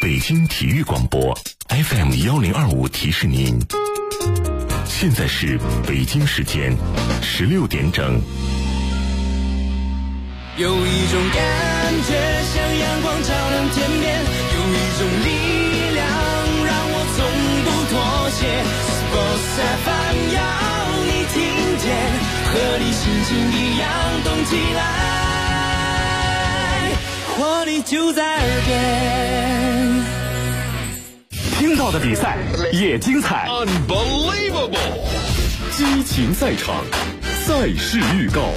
北京体育广播 FM1025提示您，现在是北京时间16点整。 有一种感觉像阳光照亮天边，有一种力量让我从不妥协。Sports FM 要你听见，和你心情一样动起来，活力就在耳边。 听到的比赛也精彩 ，Unbelievable！ 激情赛场，赛事预告。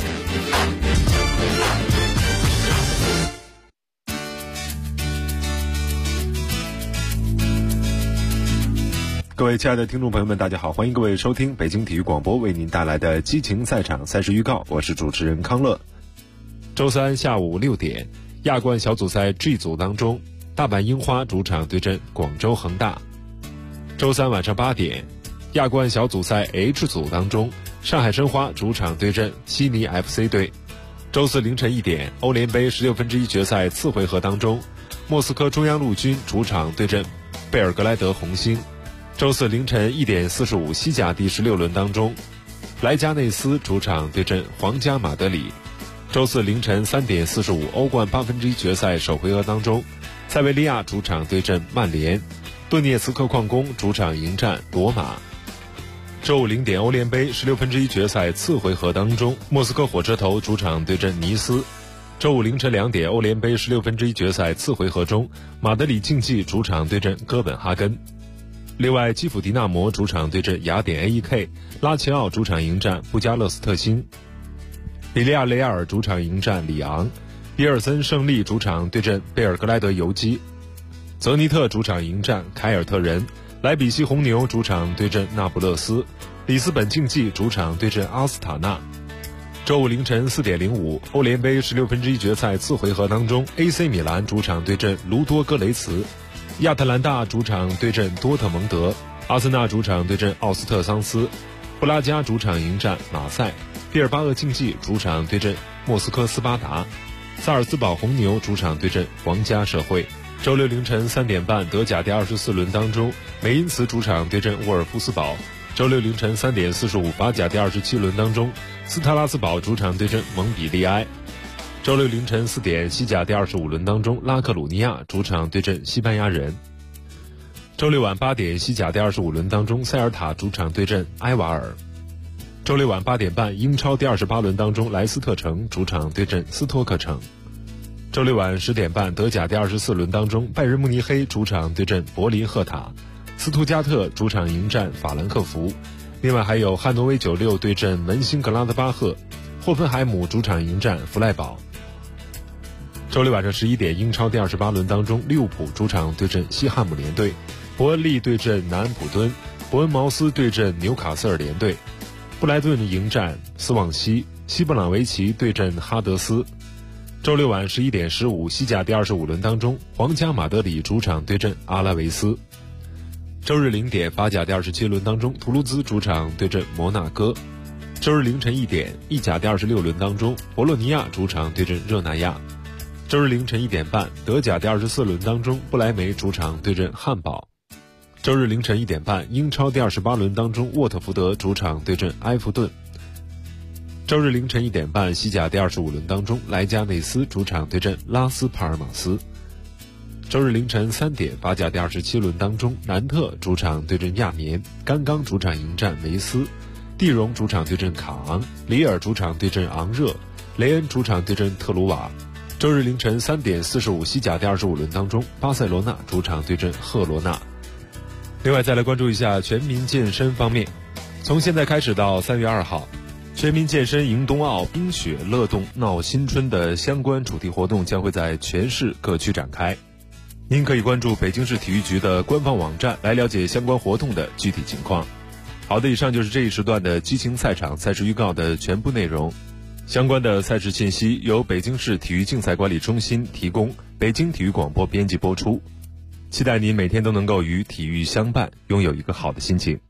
各位亲爱的听众朋友们，大家好，欢迎各位收听北京体育广播为您带来的激情赛场赛事预告，我是主持人康乐。周三下午6点，亚冠小组赛 G 组当中，大阪樱花主场对阵广州恒大。周三晚上8点，亚冠小组赛 H 组当中，上海申花主场对阵悉尼 FC 队。周四凌晨1点，欧联杯16分之一决赛次回合当中，莫斯科中央陆军主场对阵贝尔格莱德红星。周四凌晨1点45，西甲第16轮当中，莱加内斯主场对阵皇家马德里。周四凌晨3点45，欧冠8分之一决赛首回合当中，塞维利亚主场对阵曼联，顿涅茨克矿工主场迎战罗马。周五0点，欧联杯16分之一决赛次回合当中，莫斯科火车头主场对阵尼斯。周五凌晨2点，欧联杯16分之一决赛次回合中，马德里竞技主场对阵哥本哈根。另外，基辅迪纳摩主场对阵雅典 AEK， 拉齐奥主场迎战布加勒斯特辛，比利亚雷亚尔主场迎战里昂，比尔森胜利主场对阵贝尔格莱德游击，泽尼特主场迎战凯尔特人，莱比锡红牛主场对阵那不勒斯，里斯本竞技主场对阵阿斯塔纳。周五凌晨4点05，欧联杯16分之一决赛次回合当中， AC 米兰主场对阵卢多戈雷茨，亚特兰大主场对阵多特蒙德，阿森纳主场对阵奥斯特桑斯，布拉加主场迎战马赛，毕尔巴鄂竞技主场对阵莫斯科斯巴达，萨尔茨堡红牛主场对阵皇家社会。周六凌晨3点半，德甲第24轮当中，梅因茨主场对阵沃尔夫斯堡。周六凌晨3点45，法甲第27轮当中，斯特拉斯堡主场对阵蒙彼利埃。周六凌晨4点，西甲第25轮当中，拉克鲁尼亚主场对阵西班牙人。周六晚8点，西甲第25轮当中，塞尔塔主场对阵埃瓦尔。周六晚8点半，英超第28轮当中，莱斯特城主场对阵斯托克城。周六晚10点半，德甲第24轮当中，拜仁慕尼黑主场对阵柏林赫塔，斯图加特主场迎战法兰克福。另外还有汉诺威96对阵门兴格拉德巴赫，霍芬海姆主场迎战弗赖堡。周六晚上11点，英超第28轮当中，利物浦主场对阵西汉姆联队，伯恩利对阵南安普敦，伯恩茅斯对阵纽卡斯尔联队，布莱顿迎战斯旺西，西布朗维奇对阵哈德斯。周六晚11点15，西甲第25轮当中，皇家马德里主场对阵阿拉维斯。周日0点，法甲第27轮当中，图卢兹主场对阵摩纳哥。周日凌晨1点，意甲第26轮当中，博洛尼亚主场对阵热那亚。周日凌晨1点半，德甲第24轮当中，不莱梅主场对阵汉堡。周日凌晨1点半，英超第28轮当中，沃特福德主场对阵埃弗顿。周日凌晨1点半，西甲第25轮当中，莱加内斯主场对阵拉斯帕尔马斯。周日凌晨3点，法甲第27轮当中，南特主场对阵亚眠，甘刚主场迎战梅斯，蒂荣主场对阵卡昂，里尔主场对阵昂热，雷恩主场对阵特鲁瓦。周日凌晨3点45，西甲第25轮当中，巴塞罗那主场对阵赫罗纳。另外再来关注一下全民健身方面，从现在开始到3月2号，全民健身迎冬奥，冰雪乐动闹新春的相关主题活动将会在全市各区展开。您可以关注北京市体育局的官方网站来了解相关活动的具体情况。好的，以上就是这一时段的激情赛场赛事预告的全部内容。相关的赛事信息由北京市体育竞赛管理中心提供，北京体育广播编辑播出。期待您每天都能够与体育相伴，拥有一个好的心情。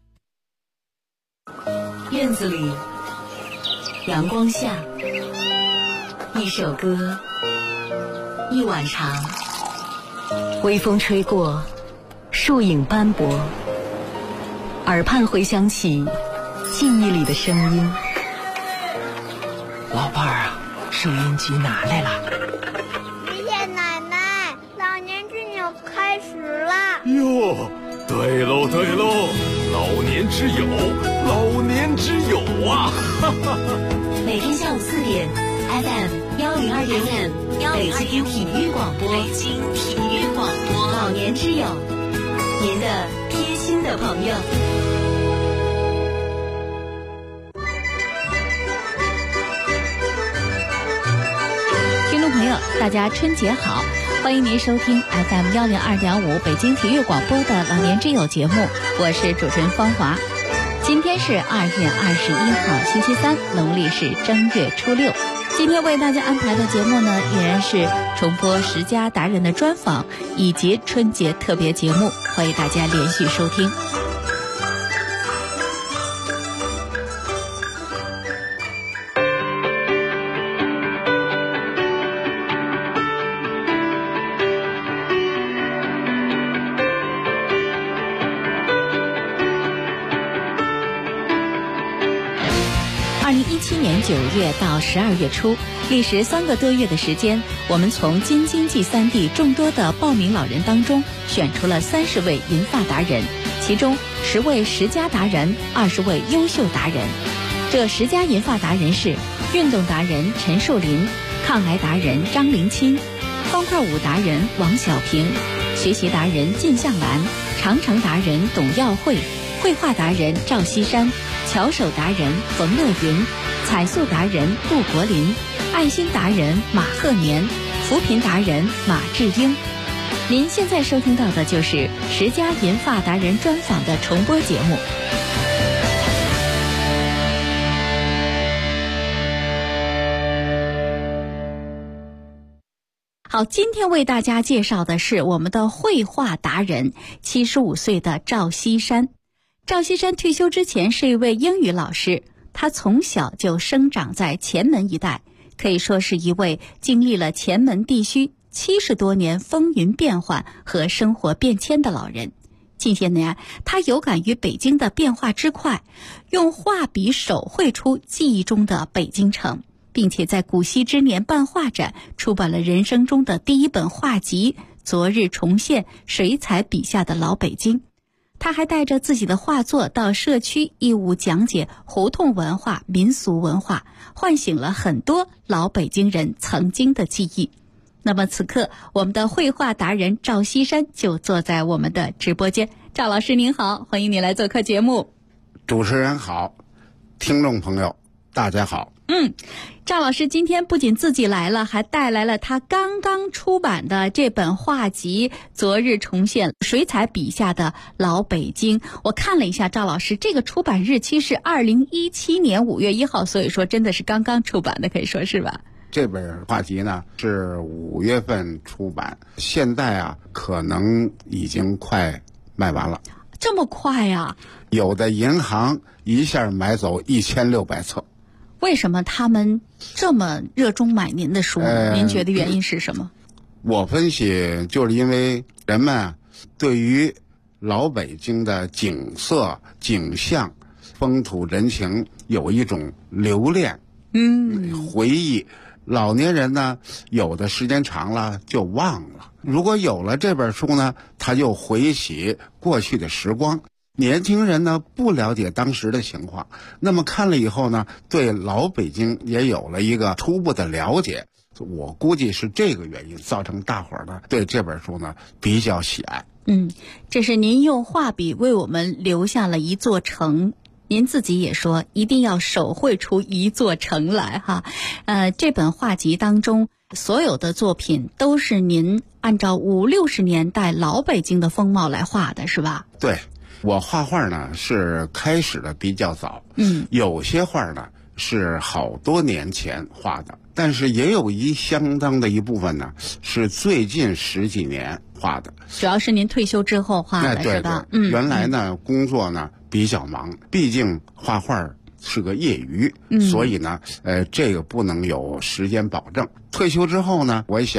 院子里，阳光下，一首歌，一碗茶， 微风吹过，树影斑驳，耳畔回响起记忆里的声音。 老伴儿啊，收音机拿来了。 爷爷奶奶，老年之友开始了。 哟，对喽对喽，老年之友，老年之友啊！哈哈哈。 每天下午4点 FM102.5北京体育广播，北京体育广播，老年之友，您的贴心的朋友。 听众朋友，大家春节好！欢迎您收听 FM102.5北京体育广播的老年之友节目，我是主持人芳华。今天是2月21号，星期三，农历是正月初6。今天为大家安排的节目呢，依然是重播10佳达人的专访以及春节特别节目，欢迎大家连续收听。2017年9月到12月初，历时3个多月的时间，我们从京津冀3地众多的报名老人当中选出了30位银发达人，其中10位10佳达人，20位优秀达人。这10佳银发达人是运动达人陈树林、抗癌达人张林钦、方块舞达人王小平、学习达人靳向兰、长城达人董耀慧、绘画达人赵锡山、巧手达人冯乐云、彩塑达人杜国林、爱心达人马鹤年、扶贫达人马志英。您现在收听到的就是10佳银发达人专访的重播节目。好，今天为大家介绍的是我们的绘画达人，75岁的赵锡山。赵锡山退休之前是一位英语老师，他从小就生长在前门一带，可以说是一位经历了前门地区70多年风云变幻和生活变迁的老人。近些年，他有感于北京的变化之快，用画笔手绘出记忆中的北京城，并且在古稀之年办画展，出版了人生中的第一本画集《昨日重现水彩笔下的老北京》。他还带着自己的画作到社区义务讲解胡同文化、民俗文化，唤醒了很多老北京人曾经的记忆。那么此刻，我们的绘画达人赵锡山就坐在我们的直播间。赵老师您好，欢迎你来做客节目。 主持人好，听众朋友大家好。 赵老师今天不仅自己来了，还带来了他刚刚出版的这本画集《昨日重现水彩笔下的老北京》。我看了一下，赵老师这个出版日期是2017年5月1号，所以说真的是刚刚出版的，可以说是吧？ 这本画集呢是5月份出版，现在啊可能已经快卖完了。 这么快啊？ 有的银行一下买走1600册。 为什么他们这么热衷买您的书呢？您觉得原因是什么？ 我分析就是因为人们对于老北京的景色、景象、风土人情有一种留恋，回忆。老年人呢，有的时间长了就忘了。如果有了这本书呢，他就回忆过去的时光。年轻人呢不了解当时的情况，那么看了以后呢，对老北京也有了一个初步的了解。我估计是这个原因造成大伙儿呢对这本书呢比较喜爱。 这是您用画笔为我们留下了一座城。您自己也说一定要手绘出一座城来哈。这本画集当中所有的作品都是您按照50、60年代老北京的风貌来画的，是吧？ 对。我画画呢是开始的比较早，有些画呢是好多年前画的，但是也有相当的一部分呢是最近10几年画的。 主要是您退休之后画的，是吧？ 原来呢工作呢比较忙，毕竟画画是个业余，所以呢这个不能有时间保证。退休之后呢，我想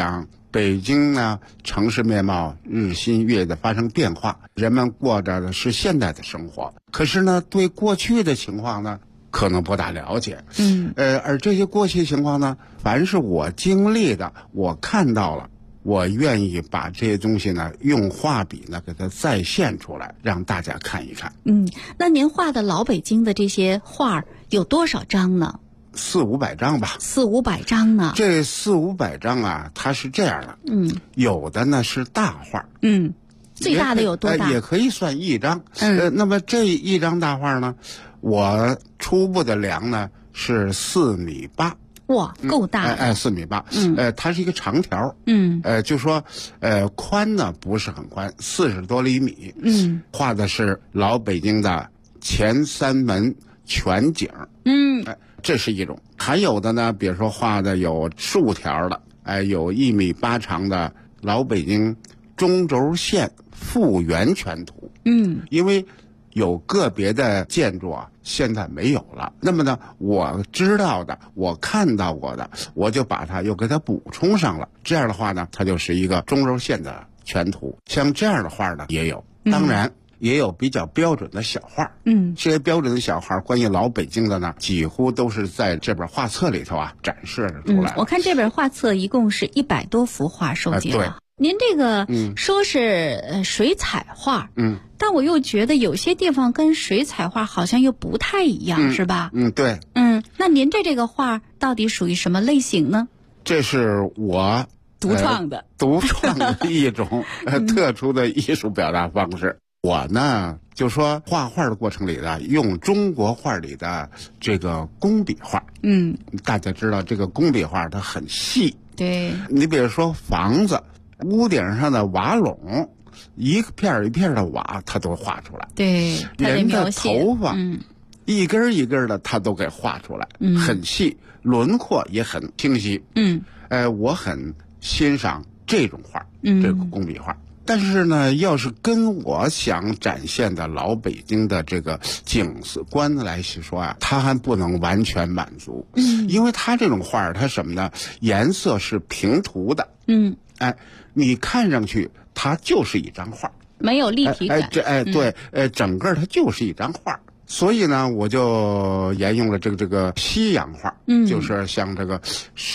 北京呢，城市面貌日新月异的发生变化，人们过着的是现代的生活，可是呢，对过去的情况呢，可能不大了解。而这些过去情况呢，凡是我经历的，我看到了，我愿意把这些东西呢，用画笔呢给它再现出来，让大家看一看。 那您画的老北京的这些画有多少张呢 ？400-500张吧。 400-500张呢？ 这400-500张啊，它是这样的。有的呢是大画。 最大的有多大？ 也可以算一张。那么这一张大画呢，我初步的量呢是4.8米。 哇，够大。 4.8米。它是一个长条。就说宽呢不是很宽，40多厘米。画的是老北京的前3门全景。这是一种。还有的呢，比如说画的有竖条的，有1.8米长的老北京中轴线复原全图。因为有个别的建筑啊，现在没有了。那么呢，我知道的，我看到过的，我就把它又给它补充上了。这样的话呢，它就是一个中轴线的全图。像这样的画呢，也有。当然。也有比较标准的小画。这些标准的小画，关于老北京的呢，几乎都是在这本画册里头啊展示出来。 我看这本画册一共是100多幅画收集了。您这个说是水彩画，但我又觉得有些地方跟水彩画好像又不太一样，是吧？ 对。 那您这个画到底属于什么类型呢？ 这是我独创的一种特殊的艺术表达方式。我呢，就说画画的过程里呢，用中国画里的这个工笔画。大家知道这个工笔画它很细。 对。 你比如说房子屋顶上的瓦笼，一片一片的瓦，它都画出来。 对。 人的头发，一根一根的，它都给画出来，很细，轮廓也很清晰。我很欣赏这种画，这个工笔画。但是呢，要是跟我想展现的老北京的这个景色观来说啊，它还不能完全满足。因为它这种画，它什么呢？颜色是平涂的。你看上去它就是一张画， 没有立体感。 对，整个它就是一张画。所以呢，我就沿用了这个西洋画，就是像这个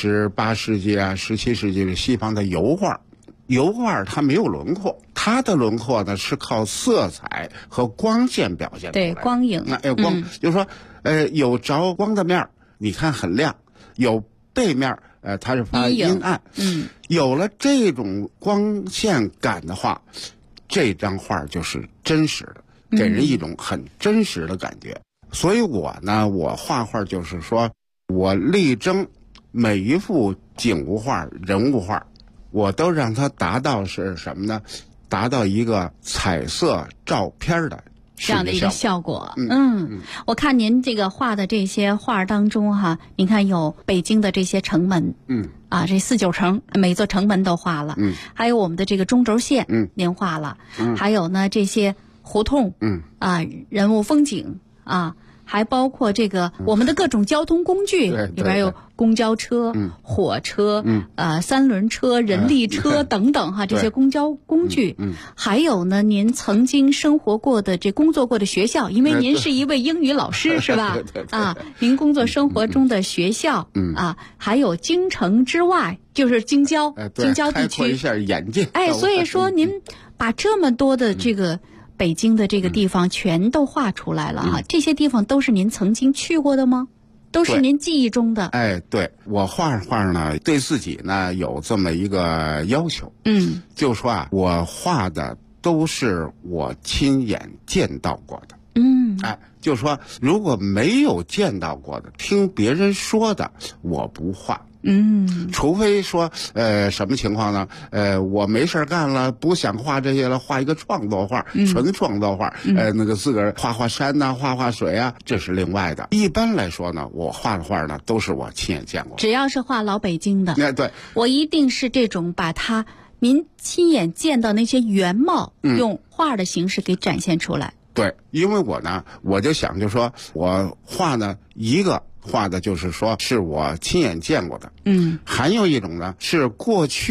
18世纪啊、17世纪的西方的油画。油画它没有轮廓，它的轮廓呢是靠色彩和光线表现出来的。 对，光影。 光，就是说，有着光的面，你看很亮；有背面，它是发阴暗。有了这种光线感的话，这张画就是真实的，给人一种很真实的感觉。所以我呢，我画画就是说，我力争每一幅景物画、人物画。我都让它达到是什么呢？达到一个彩色照片的这样的一个效果。我看您这个画的这些画当中哈，您看有北京的这些城门，这4、9城每座城门都画了，还有我们的这个中轴线，您画了，还有呢这些胡同，人物风景还包括这个我们的各种交通工具，里边有公交车、火车、3轮车、人力车等等这些公交工具。还有呢，您曾经生活过的工作过的学校，因为您是一位英语老师是吧？您工作生活中的学校还有京城之外，就是京郊地区， 开阔一下眼界。 所以说您把这么多的这个北京的这个地方全都画出来了这些地方都是您曾经去过的吗？都是您记忆中的？ 对，我画呢，对自己呢有这么一个要求，就说我画的都是我亲眼见到过的。就说如果没有见到过的，听别人说的，我不画。除非说什么情况呢？我没事干了，不想画这些了，画一个创作画，纯创作画，那个自个儿画山呐，画水啊，这是另外的。一般来说呢，我画的画呢都是我亲眼见过的。 只要是画老北京的， 对， 我一定是这种把它您亲眼见到那些原貌，用画的形式给展现出来。 对，因为我呢，我就想就说我画呢一个。画的就是说是我亲眼见过的，还有一种呢是过去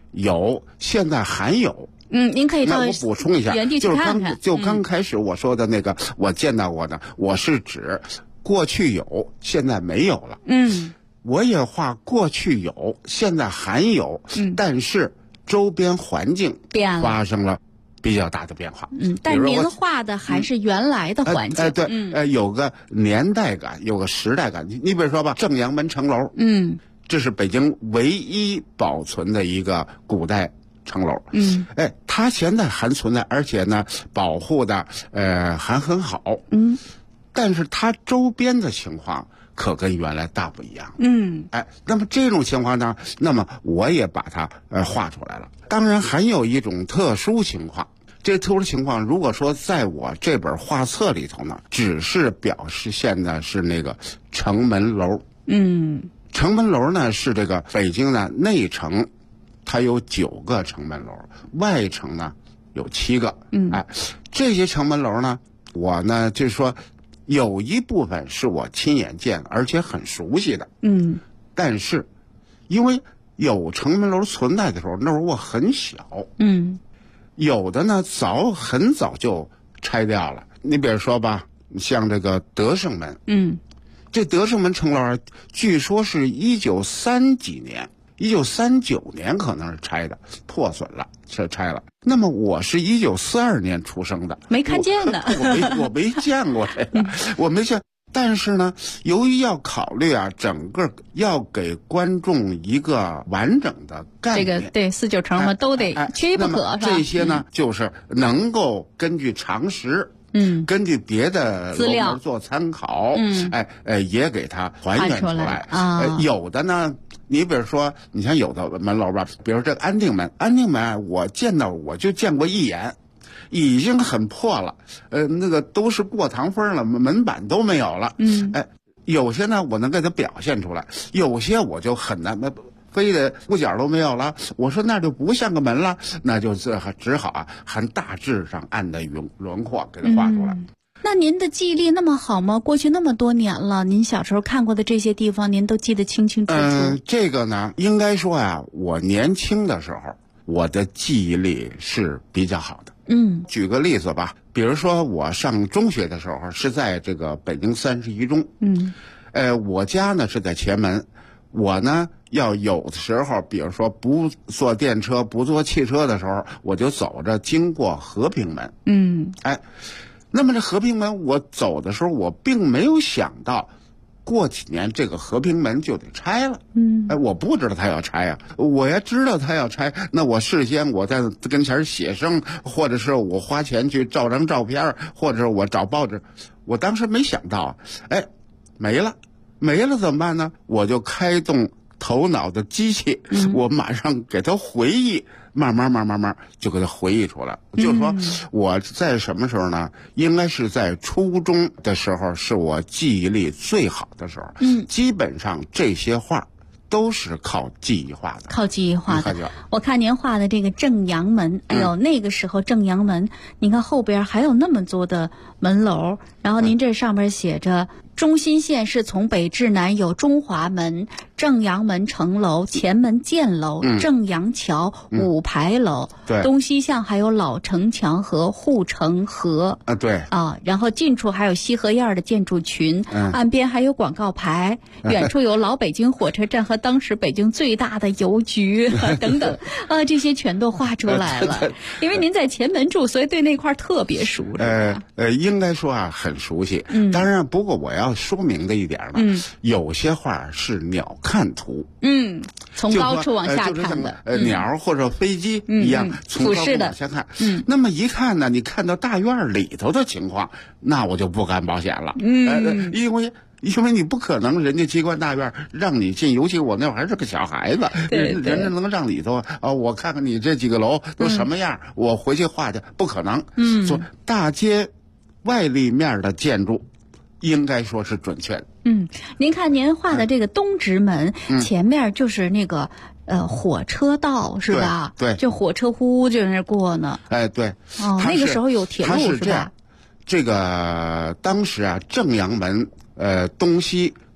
有，现在还有。 您可以到那我补充一下， 原地去看看。 就刚开始我说的那个，我见到过的，我是指过去有，现在没有了。我也画过去有，现在还有，但是周边环境发生了比较大的变化。 但您画的还是原来的环境。 对，有个年代感，有个时代感。你比如说吧，正阳门城楼，这是北京唯一保存的一个古代城楼。它现在还存在，而且呢，保护的还很好。但是它周边的情况可跟原来大不一样。那么这种情况呢，那么我也把它画出来了。当然还有一种特殊情况，这特殊情况如果说在我这本画册里头呢，只是表示现在是那个城门楼。城门楼呢是这个北京的内城，它有9个城门楼，外城呢有7个。这些城门楼呢，我呢就是说有一部分是我亲眼见而且很熟悉的。但是因为有城门楼存在的时候，那时候我很小。有的呢很早就拆掉了。你比如说吧，像这个德胜门。这德胜门城楼据说是1930几年，1939年可能是拆的，破损了，是拆了。那么我是1942年出生的， 没看见呢。 我没见过这个，我没见。但是呢，由于要考虑整个要给观众一个完整的概念， 这个对4-9城嘛都得缺一不可，是吧？ 这些呢，就是能够根据常识。根据别的楼门做参考，也给它还原出来。有的呢，你比如说，你像有的门楼吧，比如这个安定门，我就见过一眼，已经很破了，那个都是过堂风了，门板都没有了。有些呢我能给它表现出来，有些我就很难。非得屋角都没有了，我说那就不像个门了，那就只好很大致上按的轮廓给它画出来。 那您的记忆力那么好吗？过去那么多年了，您小时候看过的这些地方，您都记得清清楚楚。 这个呢，应该说我年轻的时候，我的记忆力是比较好的。举个例子吧，比如说我上中学的时候是在这个北京31中。我家呢是在前门。我呢要有的时候，比如说不坐电车不坐汽车的时候，我就走着经过和平门。那么这和平门我走的时候，我并没有想到过几年这个和平门就得拆了。我不知道他要拆我要知道他要拆，那我事先我在跟前写生，或者是我花钱去照张照片，或者是我找报纸，我当时没想到没了怎么办呢？我就开动头脑的机器，我马上给他回忆，慢慢就给他回忆出来。就是说我在什么时候呢？应该是在初中的时候，是我记忆力最好的时候。基本上这些画都是靠记忆画的。 我看您画的这个正阳门，那个时候正阳门，你看后边还有那么多的门楼，然后您这上面写着中心线是从北至南有中华门、正阳门城楼、前门箭楼、正阳桥、五牌楼，东西向还有老城墙和护城河。然后近处还有西河沿的建筑群，岸边还有广告牌，远处有老北京火车站和当时北京最大的邮局等等，这些全都画出来了。因为您在前门住，所以对那块特别熟。 应该说很熟悉。当然，不过我要说明的一点呢，有些画是鸟瞰图， 从高处往下看的， 鸟或者飞机一样，从高处往下看。那么一看呢，你看到大院里头的情况，那我就不敢保险了。因为你不可能人家机关大院让你进，尤其我那会儿还是个小孩子，人家能让里头我看看你这几个楼都什么样，我回去画去，不可能。所以大街外立面的建筑应该说是准确的。 您看您画的这个东直门，前面就是那个火车道是吧？ 对， 就火车呼就在那过呢。 对。 那个时候有铁路是吧？ 这个当时正阳门东西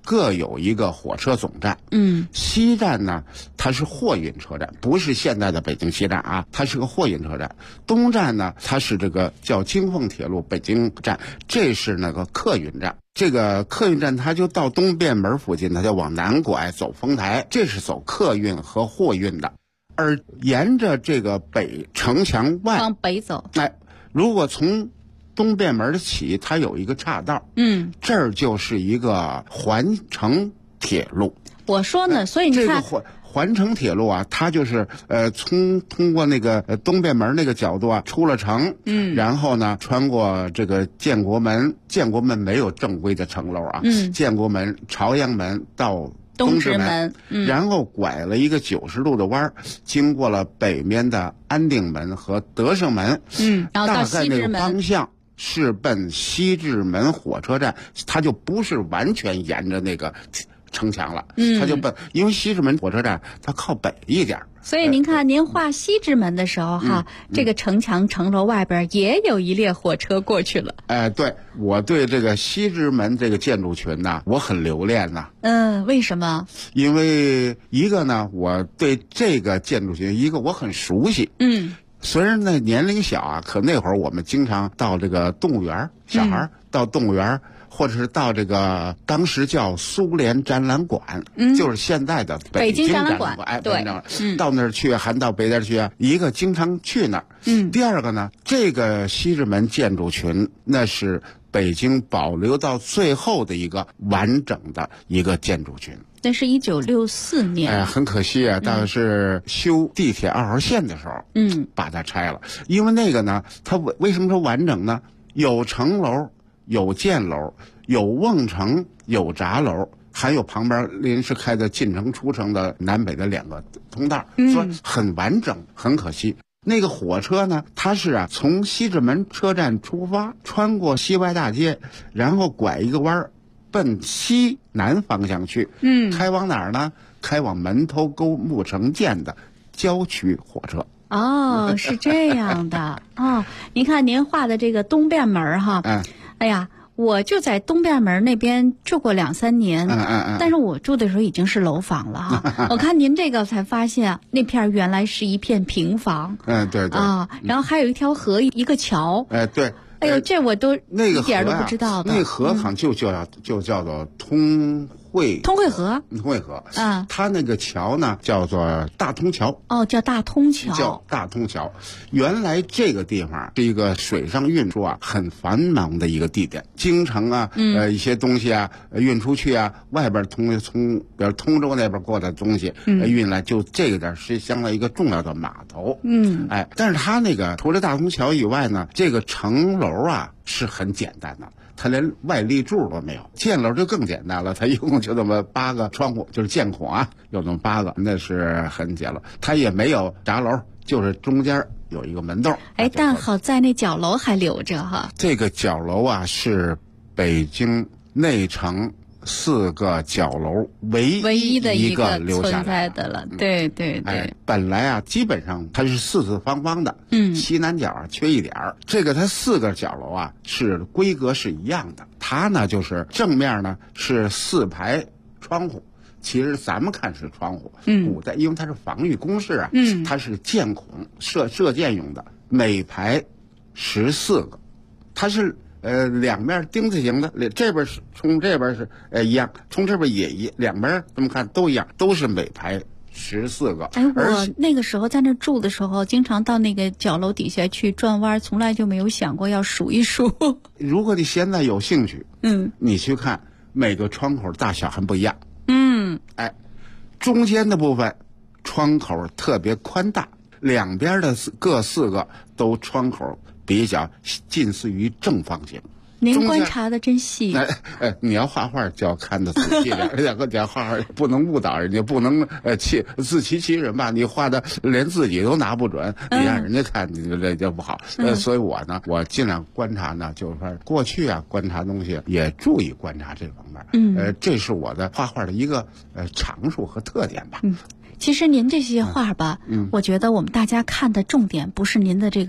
各有一个火车总站。西站呢，它是货运车站，不是现在的北京西站啊，它是个货运车站。东站呢，它是这个叫京凤铁路北京站，这是那个客运站。这个客运站它就到东便门附近，它就往南拐走丰台，这是走客运和货运的。而沿着这个北城墙外往北走， 如果从东便门起，它有一个岔道，这儿就是一个环城铁路。 我说呢，所以你看这个环城铁路啊，它就是通过那个东便门那个角度啊，出了城，然后呢穿过这个建国门，建国门没有正规的城楼啊，建国门、朝阳门到东直门，然后拐了一个90度的弯，经过了北面的安定门和德胜门， 然后到大概那个西直门方向是奔西直门火车站，它就不是完全沿着那个城墙了，它就奔，因为西直门火车站它靠北一点。 所以您看，您画西直门的时候哈，这个城墙城楼外边也有一列火车过去了。 对，我对这个西直门这个建筑群呢，我很留恋呐。 为什么？ 因为一个呢，我对这个建筑群，一个我很熟悉。虽然那年龄小啊，可那会儿我们经常到这个动物园，小孩到动物园。或者是到这个当时叫苏联展览馆，就是现在的北京展览馆，对，到那儿去，还到北边去啊。一个经常去那儿，第二个呢，这个西直门建筑群，那是北京保留到最后的一个完整的一个建筑群。 那是1964年， 很可惜啊，大概是修地铁2号线的时候，把它拆了。因为那个呢，它为什么说完整呢？有城楼。有建楼，有瓮城，有闸楼，还有旁边临时开的进城出城的南北的2个通道，所以很完整，很可惜。那个火车呢，它是从西直门车站出发，穿过西外大街，然后拐一个弯，奔西南方向去。开往哪儿呢？开往门头沟木城建的郊区火车。 是这样的您看您画的这个东便门哈，哎呀，我就在东便门那边住过2-3年，但是我住的时候已经是楼房了哈。我看您这个才发现，那片原来是一片平房， 对然后还有一条河，一个桥， 对。 哎呦，这我都那个一点都不知道的。 那个河好像就叫做通惠河，它那个桥呢叫做大通桥。 叫大通桥。 叫大通桥。原来这个地方是一个水上运输很繁忙的一个地点，京城一些东西运出去外边从比如通州那边过的东西运来，就这个点是相当于一个重要的码头。但是它那个除了大通桥以外呢，这个城楼是很简单的，它连外立柱都没有。建楼就更简单了，它一共就那么8个窗户，就是箭孔有那么8个，那是很简陋。它也没有闸楼，就是中间有一个门洞。 但好在那角楼还留着哈。 这个角楼是北京内城4个角楼唯一的一个留下来的了。对， 本来基本上它是四四方方的，西南角缺一点儿。这个它4个角楼是规格是一样的。它呢就是正面呢是4排窗户，其实咱们看是窗户，古代因为它是防御工事它是箭孔射箭用的，每排14个，它是。2面丁字形的，这边是冲这边是一样，冲这边也2边这么看都一样，都是每排14个。 我那个时候在那住的时候，经常到那个角楼底下去转弯，从来就没有想过要数一数。 如果你现在有兴趣，你去看每个窗口大小还不一样。中间的部分窗口特别宽大，两边的各4个都窗口比较近似于正方形。 您观察的真细。 你要画画就要看得仔细点，你要画画不能误导人家，不能自欺欺人吧？你画的连自己都拿不准，你让人家看你这就不好。所以我尽量观察呢，就是说过去观察东西也注意观察这方面。这是我的画画的一个长处和特点吧。 其实您这些画吧，我觉得我们大家看的重点不是您的这个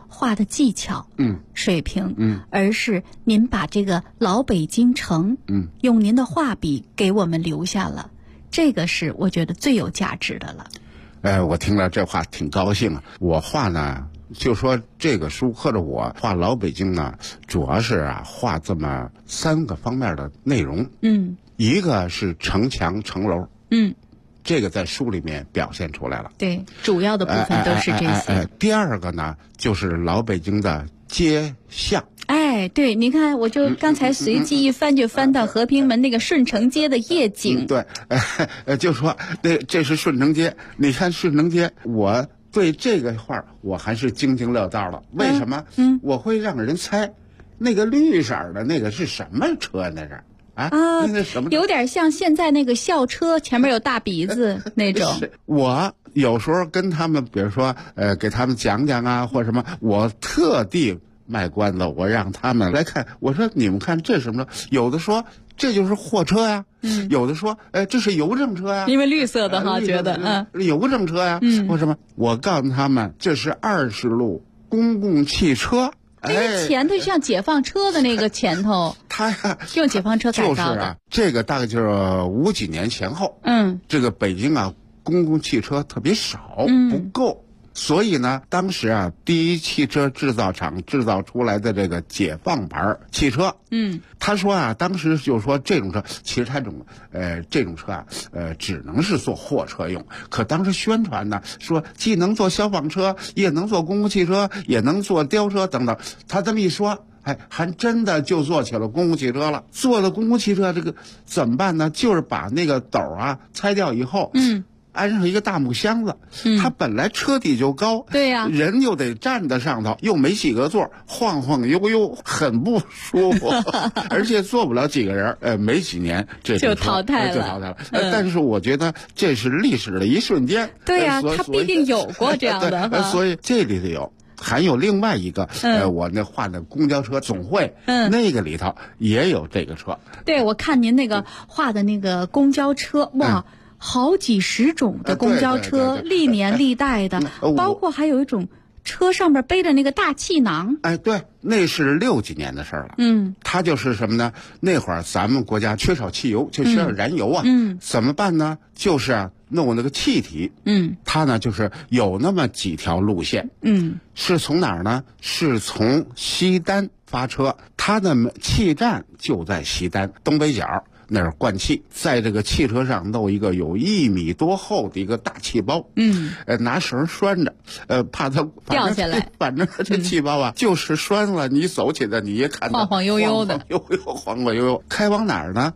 画的技巧，水平，而是您把这个老北京城，用您的画笔给我们留下了，这个是我觉得最有价值的了。 我听了这话挺高兴啊。我画呢，就说这个书或者我画老北京呢，主要是画这么3个方面的内容。一个是城墙城楼，这个在书里面表现出来了。 对，主要的部分都是这些。 第二个呢，就是老北京的街巷。 对，你看，我就刚才随机一翻，就翻到和平门那个顺城街的夜景。 对，就说这是顺城街。你看顺城街，我对这个画我还是津津乐道了。为什么？我会让人猜，那个绿色的那个是什么车？那是那个什么？ 有点像现在那个校车前面有大鼻子那种。 我有时候跟他们，比如说给他们讲讲或者什么，我特地卖关子，我让他们来看。我说你们看这是什么？有的说这就是货车呀，有的说这是邮政车呀， 因为绿色的觉得邮政车呀，或什么。我告诉他们这是20路公共汽车。 那个前头像解放车的那个前头， 它呀用解放车改造的。 这个大概就是50几年前后，这个北京公共汽车特别少，不够。所以呢，当时第一汽车制造厂制造出来的这个解放牌汽车，他说当时就说这种车，其实他这种车只能是做货车用。可当时宣传呢，说既能做消防车，也能做公共汽车，也能做吊车等等。他这么一说，还真的就做起了公共汽车了。做了公共汽车，这个怎么办呢？就是把那个斗拆掉以后，安上一个大木箱子，它本来车底就高， 对呀， 人又得站在上头，又没几个座，晃晃悠悠，很不舒服，而且坐不了几个人，没几年这就淘汰了。但是我觉得这是历史的一瞬间， 对呀，它必定有过这样的， 所以这里头有。还有另外一个，我那画的公交车总会，那个里头也有这个车。 对，我看您那个画的那个公交车，哇。好几十种的公交车，历年历代的，包括还有一种车上面背着那个大气囊。 对，那是60几年的事了。它就是什么呢？那会儿咱们国家缺少汽油，就缺少燃油怎么办呢？就是弄那个气体。它呢就是有那么几条路线。是从哪儿呢？是从西单发车，它的气站就在西单东北角。那儿灌气，在这个汽车上弄一个有1米多厚的一个大气包，拿绳拴着，怕它掉下来。 反正这气包就是拴了，你走起来你也看到晃晃悠悠的， 晃晃悠悠。开往哪儿呢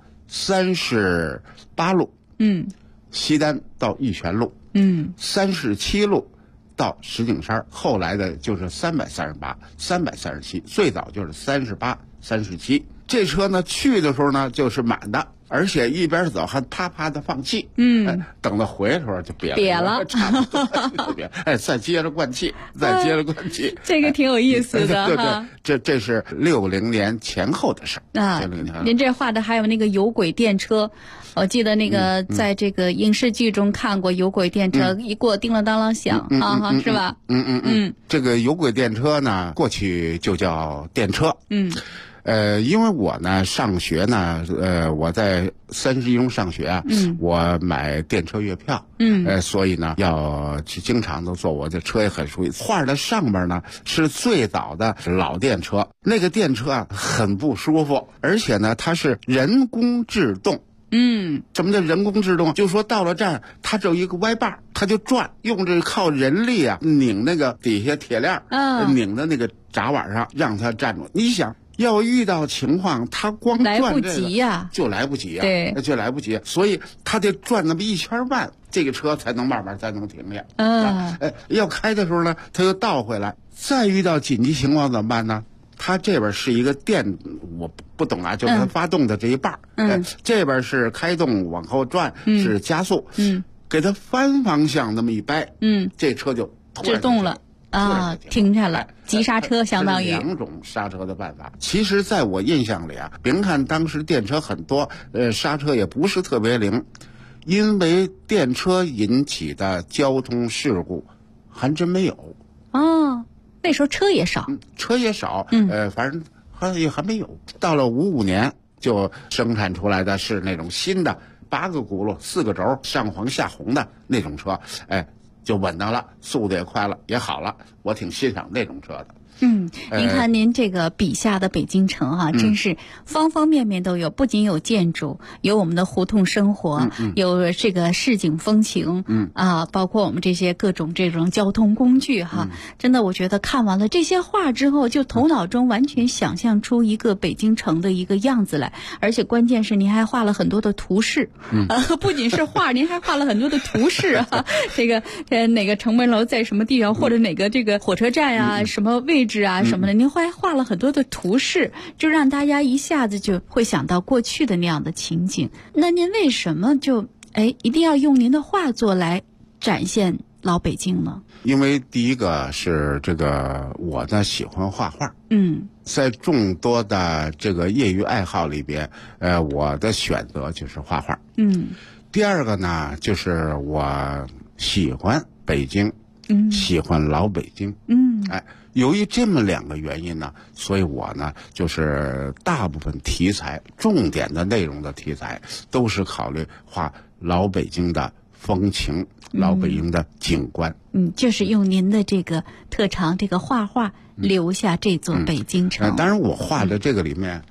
？38路，西单到玉泉路，37路到石景山，后来的就是338、337，最早就是38、37。这车呢去的时候呢就是满的，而且一边走还啪啪的放气。等到回来的时候就瘪了，差不多别。再接着灌气，再接着灌气。 这个挺有意思的对，这是60年前后的事儿您这画的还有那个有轨电车，我记得那个在这个影视剧中看过有轨电车，一过叮了当啷响是吧？ 这个有轨电车呢，过去就叫电车。因为我呢上学呢，我在31中上学我买电车月票，所以呢要经常的坐，我这车也很熟悉。画的上边呢是最早的老电车，那个电车很不舒服，而且呢它是人工制动。什么叫人工制动？就说到了站，它只有一个歪把，它就转，用这靠人力拧那个底下铁链，拧在那个闸碗上，让它站住。你想。要遇到情况，他光转来不及就来不及对， 就来不及，所以他得转那么一圈半，这个车才能慢慢才能停下。要开的时候呢，他又倒回来，再遇到紧急情况怎么办呢？它这边是一个电，我不懂就是它发动的这一半，这边是开动往后转，是加速，给它反方向那么一掰，这车就制动了。停下了，急刹车相当于 2种刹车的办法。其实在我印象里别看当时电车很多，刹车也不是特别灵，因为电车引起的交通事故还真没有。 那时候车也少， 车也少，反正还没有。到了55年就生产出来的是那种新的8个轱辘4个轴上黄下红的那种车，就稳当了，速度也快了，也好了，我挺欣赏那种车的。 您看您这个笔下的北京城哈，真是方方面面都有，不仅有建筑，有我们的胡同生活，有这个市井风情，包括我们这些各种这种交通工具哈。真的，我觉得看完了这些画之后，就头脑中完全想象出一个北京城的一个样子来，而且关键是您还画了很多的图示，不仅是画，您还画了很多的图示啊。这个哪个城门楼在什么地方，或者哪个这个火车站啊，什么位置啊什么的，您还画了很多的图示，就让大家一下子就会想到过去的那样的情景。那您为什么就一定要用您的画作来展现老北京呢？ 因为第一个是这个我呢喜欢画画，在众多的这个业余爱好里边，我的选择就是画画。第二个呢，就是我喜欢北京，喜欢老北京。由于这么2个原因呢，所以我呢就是大部分题材、重点的内容的题材都是考虑画老北京的风情、老北京的景观。 就是用您的这个特长，这个画画留下这座北京城。 当然，我画的这个里面。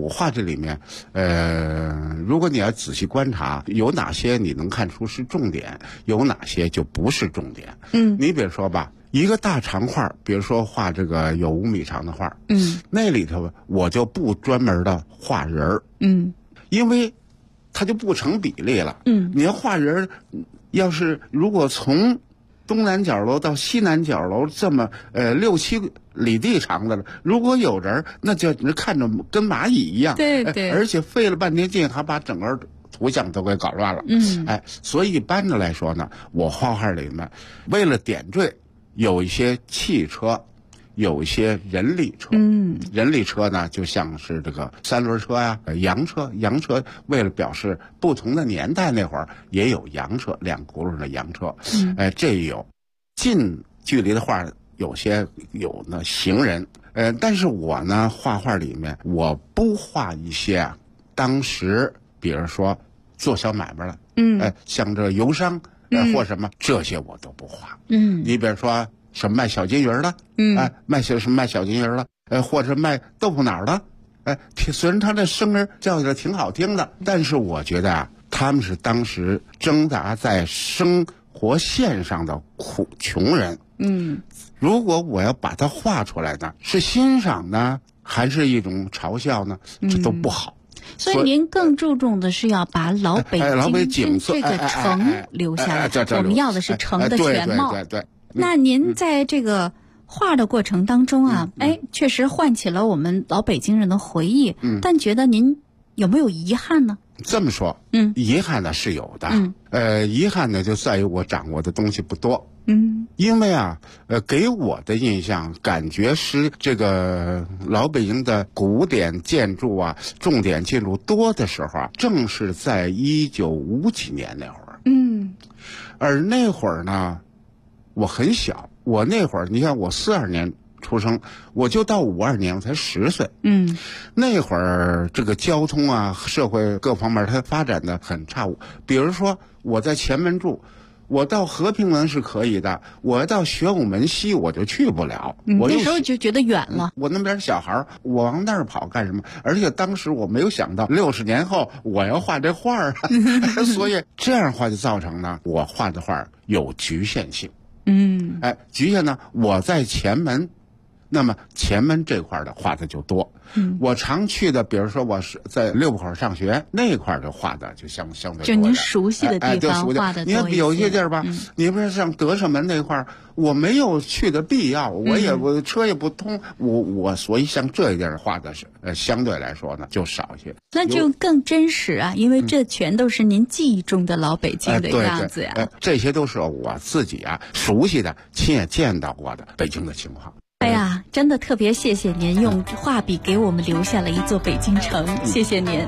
如果你要仔细观察，有哪些你能看出是重点，有哪些就不是重点。你比如说吧，一个大长画，比如说画这个有5米长的画，那里头我就不专门的画人儿，因为它就不成比例了。你要画人儿，如果从东南角楼到西南角楼这么6、7里地长的了，如果有人，那就看着跟蚂蚁一样，对，而且费了半天劲，还把整个图像都给搞乱了。所以一般的来说呢，我画画里面为了点缀，有一些汽车，有一些人力车。人力车呢，就像是这个3轮车呀、洋车。洋车为了表示不同的年代，那会儿也有洋车，2轱辘的洋车。这也有近距离的画，有呢行人。但是我呢画画里面，我不画一些当时比如说做小买卖了，像这油商或什么，这些我都不画。你比如说什么卖小金鱼的，卖小金鱼的，或者卖豆腐脑的，虽然他这声儿叫起来挺好听的，但是我觉得他们是当时挣扎在生活线上的穷人。如果我要把它画出来呢，是欣赏呢，还是一种嘲笑呢？这都不好。 所以您更注重的是要把老北京这个城留下来，我们要的是城的全貌。 对。 那您在这个画的过程当中啊，确实唤起了我们老北京人的回忆。但觉得您有没有遗憾呢？ 这么说，遗憾呢是有的。遗憾呢就在于我掌握的东西不多。因为给我的印象感觉是这个老北京的古典建筑啊、重点建筑多的时候正是在1950几年那会儿。而那会儿呢，我很小，我那会儿你看我42年出生，我就到52年我才10岁。那会儿这个交通啊、社会各方面它发展的很差。比如说我在前门住，我到和平门是可以的，我到玄武门西我就去不了。我那时候就觉得远了。 我那边小孩，我往那儿跑干什么？而且当时我没有想到60年后我要画这画儿所以这样的话就造成呢，我画的画有局限性。局限呢，我在前门，那么前门这块的画的就多。我常去的，比如说我是在六口上学那块的画的就相对多的。 就您熟悉的地方画的多一些。 你看有些地儿吧，你不是像德胜门那块，我没有去的必要，我车也不通，我所以像这一地儿画的是相对来说呢就少一些。 那就更真实啊，因为这全都是您记忆中的老北京的样子呀。 这些都是我自己熟悉的、亲眼见到过的北京的情况。 哎呀，真的特别谢谢您用画笔给我们留下了一座北京城，谢谢您。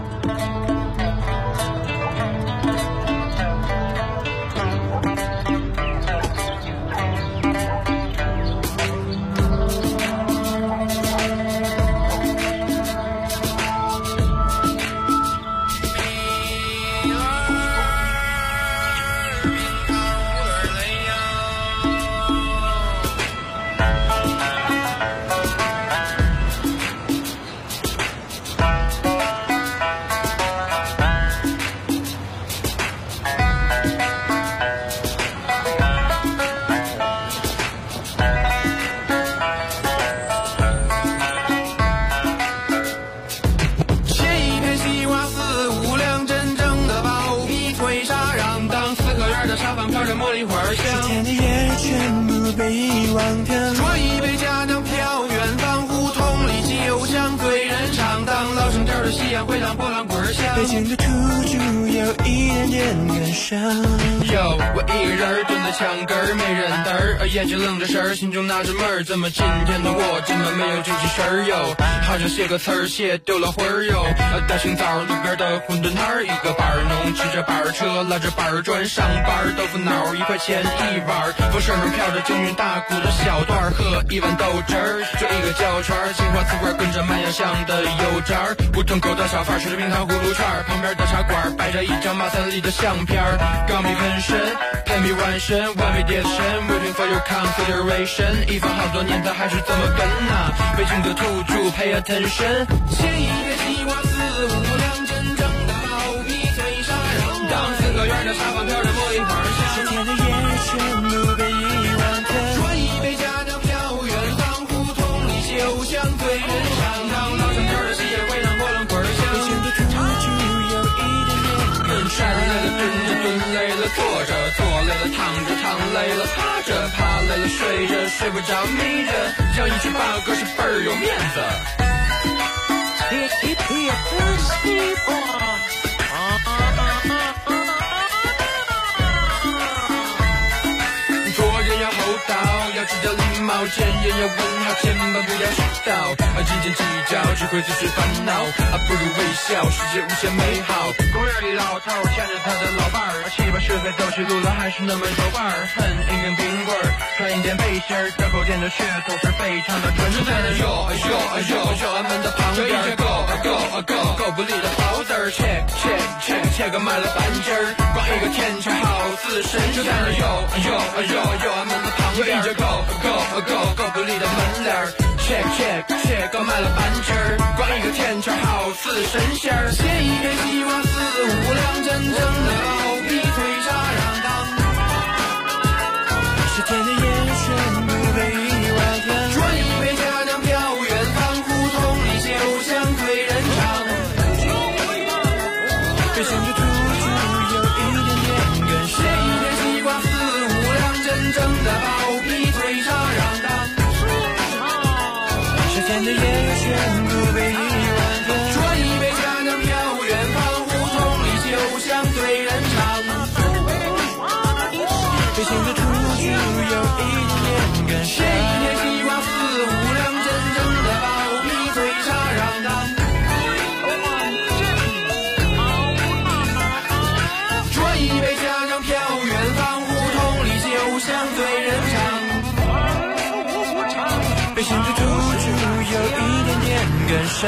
望天。说一杯家乡飘，远方胡同里酒香醉人肠。当老城这的夕阳回荡波浪滚响，北京的土著有一点点感伤。哟，我一个人蹲在墙根儿，没人嘚儿，眼睛愣着神儿，心中纳着闷儿，怎么今天的我这么没有精气神儿哟？好像写个词儿写丢了魂儿哟。大清早路边的馄饨摊儿，一个板儿农骑着板儿车，拉着板儿砖上班，豆腐脑1块钱一碗，风扇上飘着京韵大鼓的小段儿，喝一碗豆汁儿，就一个胶圈儿，青花瓷罐跟着麦芽香的油渣儿，胡同口的小贩吃着冰糖葫芦串儿，旁边的茶馆摆着一张马三立的相片儿，钢笔喷身，喷笔完身，完美叠身 ，waiting for your consideration， 一放好多年它还是这么跟呐，北京的土著 pay attention， 切一片西瓜4、5两，真正的毛皮脆沙瓤，当4合院的沙发飘着茉莉花香，10天的夜深路边1万天，说一杯家乡飘，远方胡同里酒香醉人肠，当老城这的夕阳回荡波浪滚响，北京的土著有一点点站累了蹲着，蹲累了坐着，坐累了躺着，躺累了趴着，趴累了睡着，睡不着眯着，叫一句八个是倍儿有面子。做人要厚道，要知道礼貌，见人要问好，千万不要迟到，斤斤计较只会自寻烦恼，不如微笑，世界无限美好。公园里老头牵着他的老伴儿，7、8、10岁走起路来还是那么手腕儿，恨一根冰棍儿，穿一件背心儿，这口店的噱头是非常的纯正。在那哟俺们的旁边，这够不力的包子儿 ，check 个卖了半斤儿，光一个天桥好似神仙。在那哟俺们的旁边，这够不力的门脸儿 ，check 个卖了半斤儿，光一个天桥好似神仙儿。写一片西瓜4、5两，真正的毛皮脆沙瓤当。10天的夜深路边1万天，说一杯家乡飘，远方胡同里酒香醉人肠。北京的土著有一点点感伤，写一片西瓜4、5两，真正的毛皮脆沙瓤当。10天的夜深路边1万天，说一杯家乡飘，远方胡同里酒香醉人肠。北京的土著有一点点感伤，写一片西瓜4、5两，真正的毛皮脆沙瓤当。说一杯家乡飘，远方胡同里酒香醉人肠。北京的土著有一点点感伤。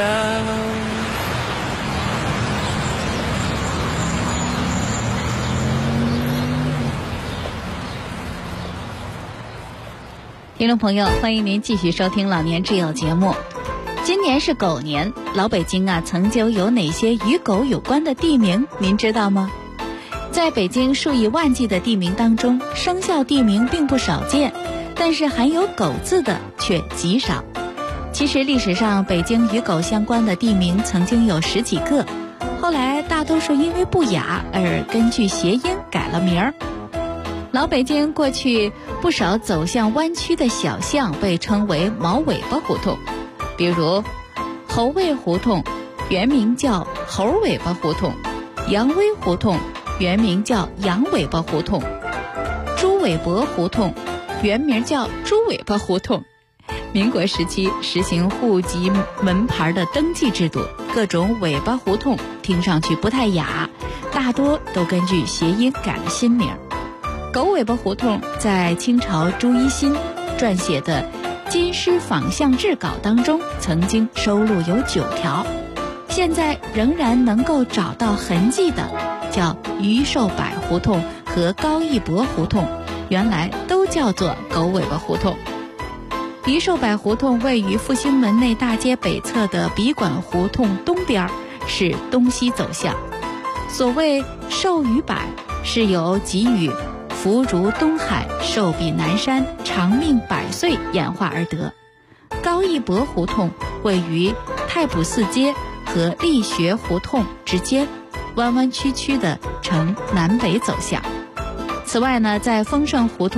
听众朋友，欢迎您继续收听老年之友节目。今年是狗年，老北京曾经有哪些与狗有关的地名您知道吗？在北京数以万计的地名当中，生肖地名并不少见，但是含有狗字的却极少。其实历史上北京与狗相关的地名曾经有10几个，后来大多数因为不雅而根据谐音改了名儿。老北京过去不少走向弯曲的小巷被称为毛尾巴胡同，比如猴尾胡同原名叫猴尾巴胡同，杨威胡同原名叫羊尾巴胡同，朱尾伯胡同原名叫猪尾巴胡同。民国时期实行户籍门牌的登记制度，各种尾巴胡同听上去不太雅，大多都根据谐音改了新名。狗尾巴胡同在清朝朱一新撰写的《金狮坊巷志稿》当中曾经收录有9条，现在仍然能够找到痕迹的叫于寿柏胡同和高义博胡同，原来都叫做狗尾巴胡同。于寿柏胡同位于复兴门内大街北侧的笔管胡同东边，是东西走向。所谓寿与柏，是由给予福如东海，寿比南山，长命百岁演化而得。高义博胡同位于太普寺街和力学胡同之间，弯弯曲曲的呈南北走向。此外呢，在丰盛胡同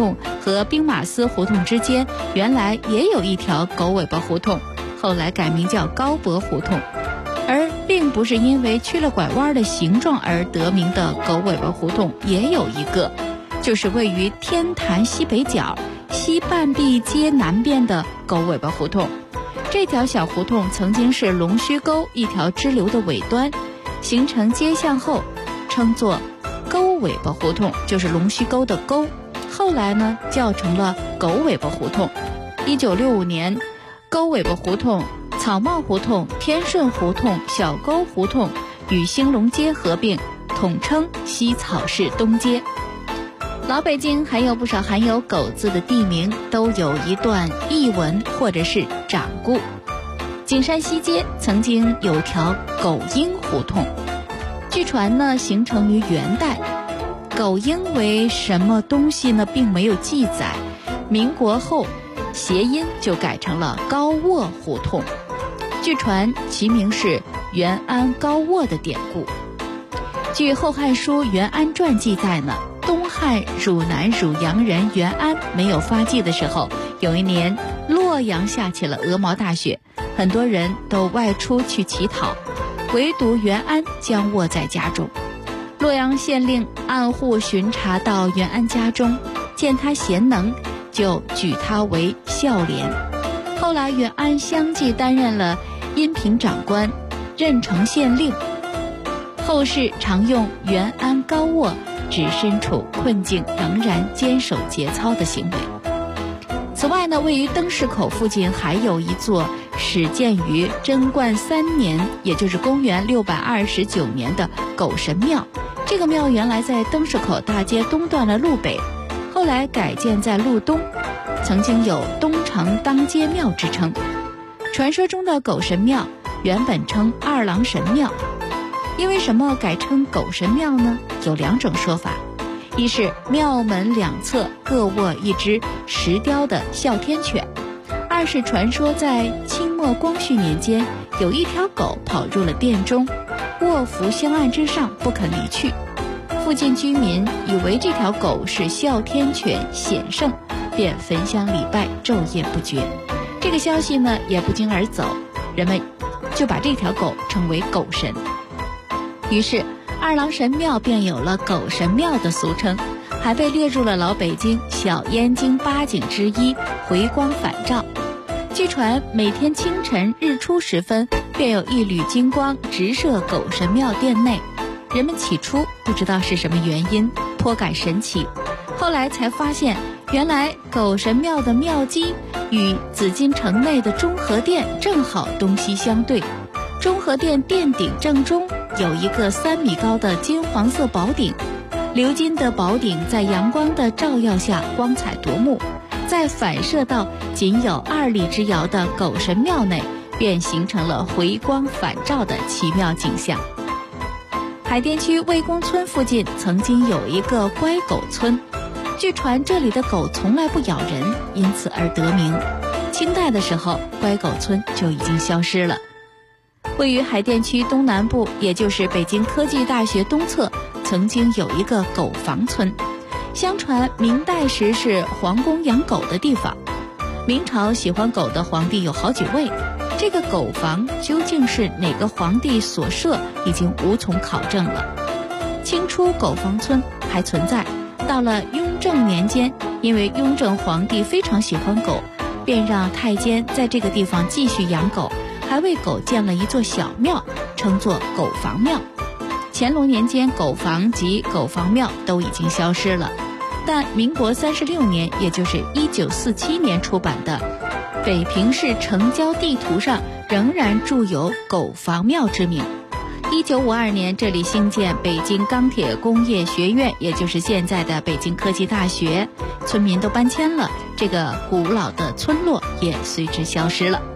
和兵马司胡同之间原来也有一条狗尾巴胡同，后来改名叫高博胡同。而并不是因为曲了拐弯的形状而得名的狗尾巴胡同也有一个，就是位于天坛西北角西半壁街南边的狗尾巴胡同。这条小胡同曾经是龙须沟一条支流的尾端，形成街巷后称作沟尾巴胡同，就是龙须沟的沟，后来呢叫成了狗尾巴胡同。1965年，沟尾巴胡同、草帽胡同、天顺胡同、小沟胡同与兴隆街合并，统称西草市东街。老北京还有不少含有狗字的地名都有一段译文或者是掌故。景山西街曾经有条狗鹰胡同，据传呢形成于元代。狗鹰为什么东西呢并没有记载，民国后谐音就改成了高卧胡同，据传其名是元安高卧的典故。据《后汉书·元安传》记载呢，东汉汝南汝阳人元安没有发迹的时候，有一年洛阳下起了鹅毛大雪，很多人都外出去乞讨，唯独元安将卧在家中。洛阳县令按户巡查到元安家中，见他贤能，就举他为孝廉。后来元安相继担任了阴平长官、任城县令，后世常用元安高卧指身处困境仍然坚守节操的行为。此外呢，位于灯市口附近还有一座始建于贞观3年，也就是公元629年的狗神庙。这个庙原来在灯市口大街东段的路北，后来改建在路东，曾经有东城当街庙之称。传说中的狗神庙原本称二郎神庙，因为什么改称狗神庙呢？有2种说法，一是庙门两侧各卧一只石雕的哮天犬，二是传说在清末光绪年间，有一条狗跑入了殿中，卧伏香案之上不肯离去。附近居民以为这条狗是哮天犬显圣，便焚香礼拜，昼夜不绝。这个消息呢也不胫而走，人们就把这条狗称为狗神。于是二郎神庙便有了狗神庙的俗称，还被列入了老北京小燕京8景之一回光返照。据传每天清晨日出时分，便有一缕金光直射狗神庙殿内，人们起初不知道是什么原因，颇感神奇。后来才发现，原来狗神庙的庙基与紫禁城内的中和殿正好东西相对。中和殿殿顶正中有一个3米高的金黄色宝顶，鎏金的宝顶在阳光的照耀下光彩夺目，再反射到仅有2里之遥的狗神庙内，便形成了回光返照的奇妙景象。海淀区魏公村附近曾经有一个乖狗村，据传这里的狗从来不咬人，因此而得名。清代的时候，乖狗村就已经消失了。位于海淀区东南部，也就是北京科技大学东侧，曾经有一个狗房村。相传明代时是皇宫养狗的地方，明朝喜欢狗的皇帝有好几位，这个狗房究竟是哪个皇帝所设，已经无从考证了。清初狗房村还存在，到了雍正年间，因为雍正皇帝非常喜欢狗，便让太监在这个地方继续养狗，还为狗建了一座小庙，称作狗房庙。乾隆年间，狗房及狗房庙都已经消失了，但民国36年，也就是1947年出版的北平市城郊地图上仍然著有狗房庙之名。1952年，这里兴建北京钢铁工业学院，也就是现在的北京科技大学，村民都搬迁了，这个古老的村落也随之消失了。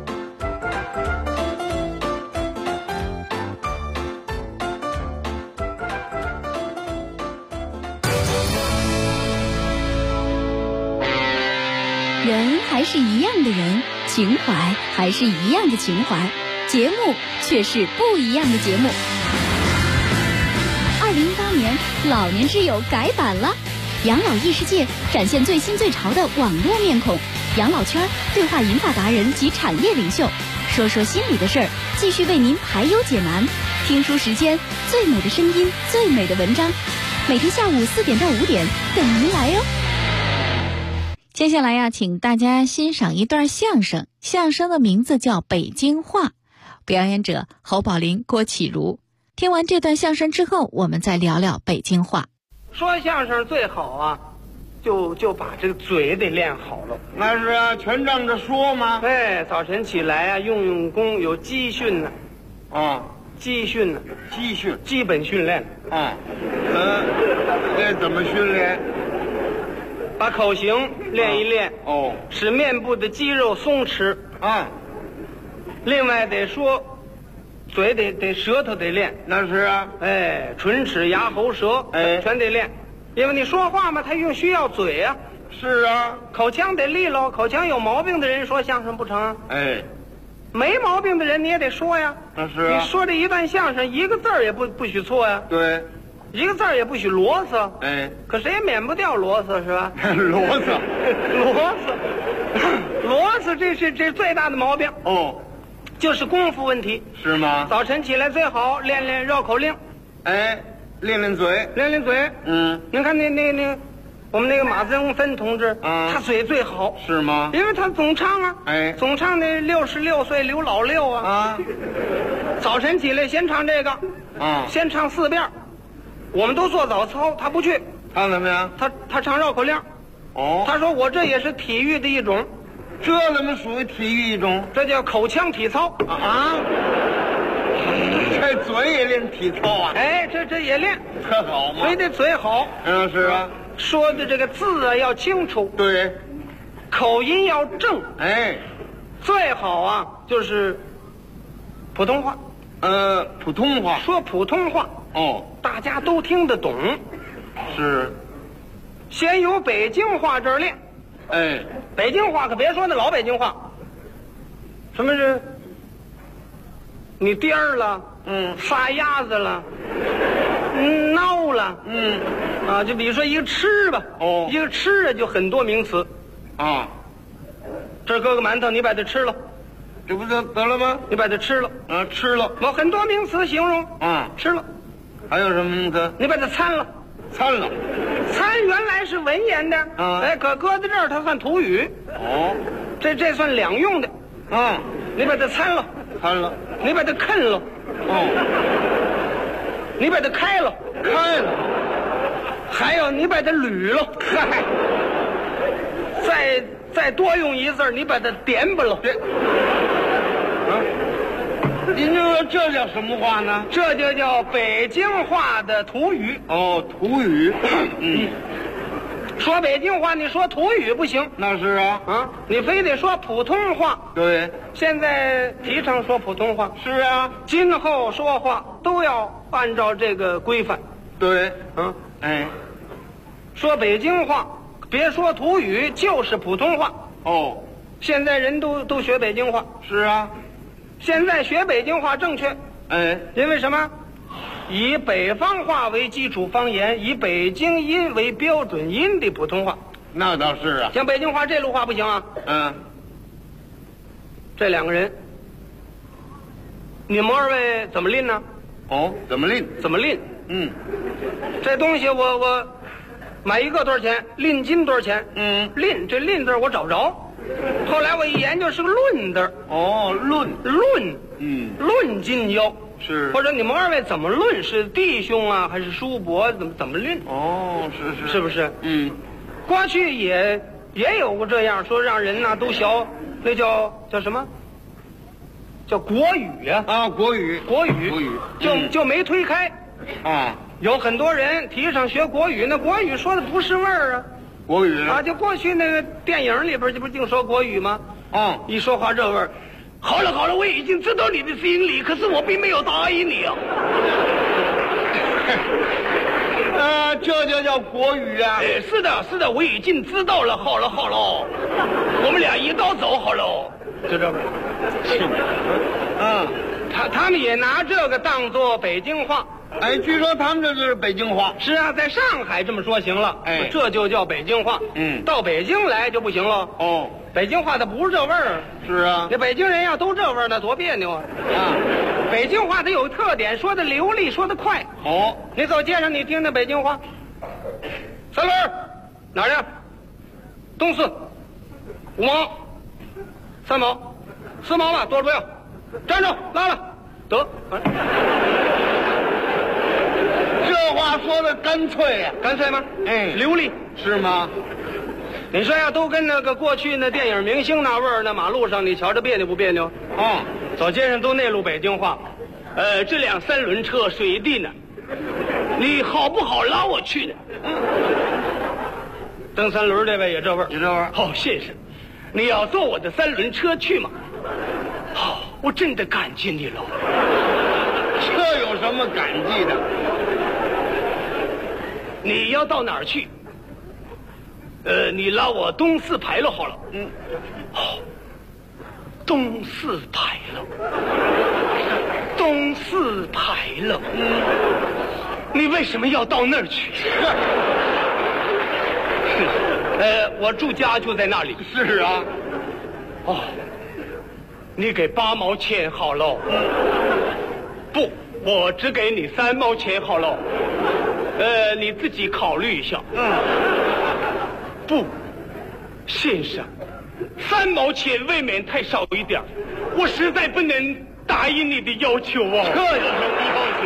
人还是一样的人，情怀还是一样的情怀，节目却是不一样的节目。2018年老年之友改版了， 养老异世界展现最新最潮的网络面孔，养老圈对话银发达人及产业领袖，说说心里的事儿，继续为您排忧解难。听书时间，最美的声音，最美的文章，每天下午4点到5点等您来哟。接下来呀，请大家欣赏一段相声，相声的名字叫《北京话》，表演者侯宝林、郭启儒。听完这段相声之后，我们再聊聊北京话。 说相声最好啊，就把这个嘴得练好了。 那是啊，全仗着说吗？ 哎，早晨起来啊，用功，有基训呢。 啊， 基训呢？ 基训， 基本训练。 啊，这怎么训练？ 把口型练一练。 哦， 使面部的肌肉松弛。 啊， 另外得说。嘴得舌头得练， 那是啊， 哎，唇齿牙喉舌， 哎， 全得练，因为你说话嘛，它需要嘴啊。 是啊， 口腔得利落，口腔有毛病的人说相声不成啊。 哎， 没毛病的人你也得说呀。 那是啊， 你说这一段相声，一个字儿也不许错呀。 对， 一个字儿也不许啰嗦。 哎， 可谁也免不掉啰嗦是吧？ 啰嗦， 啰嗦，这是最大的毛病。 哦。 就是功夫问题， 是吗？ 早晨起来最好练练绕口令， 哎，练练嘴， 练练嘴。 嗯， 您看那我们那个马增芬同志，他嘴最好， 是吗？ 因为他总唱啊， 哎， 总唱那66岁刘老六啊， 啊， 早晨起来先唱这个， 啊， 先唱4遍，我们都做早操，他不去， 唱什么呀？ 他唱绕口令， 哦， 他说我这也是体育的一种。 这怎么属于体育一种？ 这叫口腔体操啊！ 这嘴也练体操啊？ 哎，这也练， 可好吗？ 所以这嘴好。 嗯，是啊。 说的这个字啊要清楚， 对， 口音要正。 哎， 最好啊就是普通话。 普通话。 说普通话。 哦， 大家都听得懂。 是。 先由北京话这儿练。 哎， 北京话可别说那老北京话，什么是？你颠儿了，发鸭子了，孬了，啊，就比如说一个吃吧， 哦， 一个吃啊就很多名词， 啊， 这儿搁个馒头，你把它吃了， 这不得了吗？ 你把它吃了， 吃了， 有很多名词形容，吃了， 还有什么名词？ 你把它参了。 参了， 参原来是文言的，哎，可搁在这儿它算土语， 哦， 这算两用的，你把它参了， 参了， 你把它啃了，你把它开了， 开了， 还有你把它捋了，再多用一字，你把它点吧了， 您说这叫什么话呢？ 这就叫北京话的土语。 哦，土语。 说北京话，你说土语不行。 那是啊， 你非得说普通话。 对， 现在提倡说普通话。 是啊， 今后说话都要按照这个规范。 对， 哎，说北京话，别说土语，就是普通话。 哦， 现在人都学北京话。 是啊。 现在学北京话正确，因为什么？以北方话为基础方言，以北京音为标准音的普通话。 那倒是啊， 像北京话这路话不行啊。这两个人，你们二位怎么拎呢？ 哦，怎么拎？ 怎么拎？这东西我买一个多少钱？拎斤多少钱？拎这拎字我找不着。后来我一研究是个论字。 哦，论， 论斤腰是， 或者你们二位怎么论？是弟兄啊，还是叔伯？怎么论？ 哦， 是不是？过去也有过这样说，让人呐都学，那叫什么？叫国语啊！ 国语， 就没推开啊。 有很多人提倡学国语，那国语说的不是味儿啊。 国语啊，就过去那个电影里边，这不净说国语吗？一说话这味儿。好了，我已经知道你的心理，可是我并没有答应你啊。 这就叫国语啊！ 是的，我已经知道了。好了，我们俩一道走好了。就这么。他们也拿这个当做北京话。 哎，据说他们这是北京话。 是啊，在上海这么说行了， 哎， 这就叫北京话。到北京来就不行了。 哦， 北京话它不是这味儿。 是啊， 那北京人要都这味儿，那多别扭啊！北京话它有特点，说的流利，说的快。 哦， 你走街上，你听听北京话。三轮哪儿去？东四5毛，3毛，4毛吧，多不要。站住，拉了，得。 这话说的干脆呀， 干脆吗？ 哎， 流利是吗？ 你说要都跟那个过去那电影明星那味儿，那马路上你瞧着别扭不别扭？ 哦， 走街上都那路北京话。这辆3轮车水地呢，你好不好拉我去呢？蹬3轮这位也这味儿， 也这味儿。 好，先生，你要坐我的3轮车去吗？好，我真的感激你了。 这有什么感激的？ 你要到哪儿去？你拉我东四牌楼好了。好，东四牌楼，东四牌楼。你为什么要到那儿去？我住家就在那里。 是啊。 哦，你给8毛钱好喽。不，我只给你3毛钱好喽。你自己考虑一下。不，先生，3毛钱未免太少一点，我实在不能答应你的要求哦。 这有什么要求？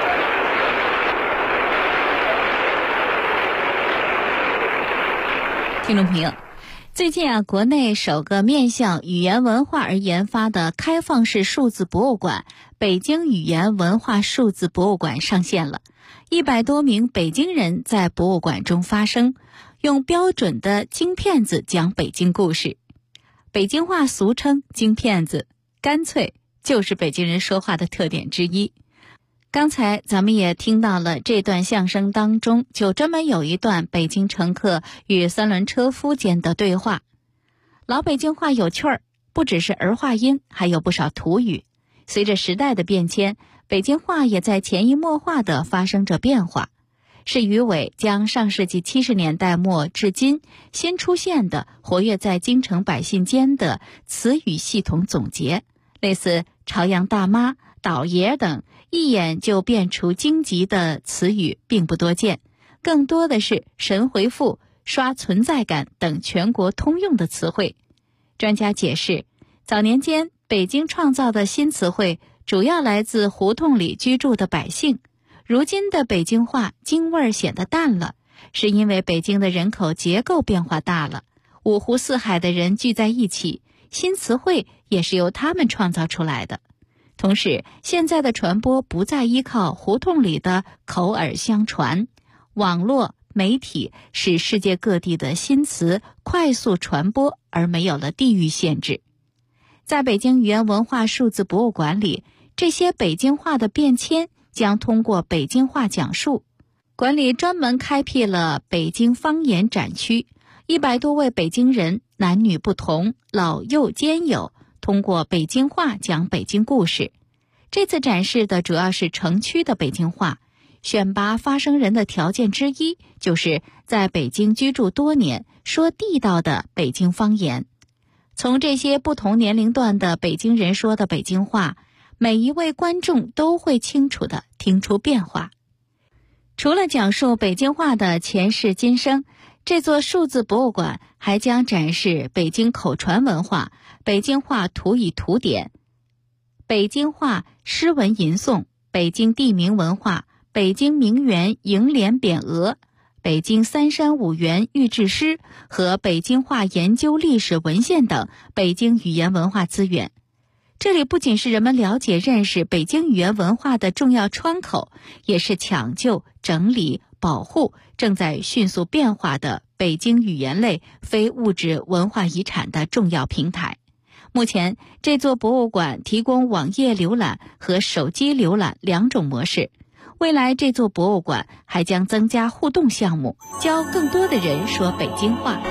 听众朋友，最近国内首个面向语言文化而研发的开放式数字博物馆——北京语言文化数字博物馆上线了。100多名北京人在博物馆中发声，用标准的京片子讲北京故事。北京话俗称京片子，干脆就是北京人说话的特点之一。刚才咱们也听到了这段相声当中，就专门有一段北京乘客与3轮车夫间的对话。老北京话有趣儿，不只是儿化音，还有不少土语。随着时代的变迁，北京话也在潜移默化地发生着变化。是于伟将上世纪70年代末至今新出现的活跃在京城百姓间的词语系统总结，类似朝阳大妈、倒爷等一眼就辨出京籍的词语并不多见，更多的是神回复、刷存在感等全国通用的词汇。专家解释，早年间北京创造的新词汇主要来自胡同里居住的百姓，如今的北京话京味儿显得淡了，是因为北京的人口结构变化大了，五湖四海的人聚在一起，新词汇也是由他们创造出来的。同时，现在的传播不再依靠胡同里的口耳相传，网络媒体使世界各地的新词快速传播，而没有了地域限制。在北京语言文化数字博物馆里，这些北京话的变迁将通过北京话讲述。馆里专门开辟了北京方言展区，100多位北京人，男女不同，老幼兼有，通过北京话讲北京故事。这次展示的主要是城区的北京话，选拔发声人的条件之一就是在北京居住多年，说地道的北京方言。从这些不同年龄段的北京人说的北京话，每一位观众都会清楚地听出变化。除了讲述北京话的前世今生，这座数字博物馆还将展示北京口传文化、北京话土语图典、北京话诗文吟诵、北京地名文化、北京名园楹联匾额、北京三山五园御制诗和北京话研究历史文献等北京语言文化资源。这里不仅是人们了解认识北京语言文化的重要窗口，也是抢救、整理、保护正在迅速变化的北京语言类非物质文化遗产的重要平台。目前，这座博物馆提供网页浏览和手机浏览2种模式。未来，这座博物馆还将增加互动项目，教更多的人说北京话。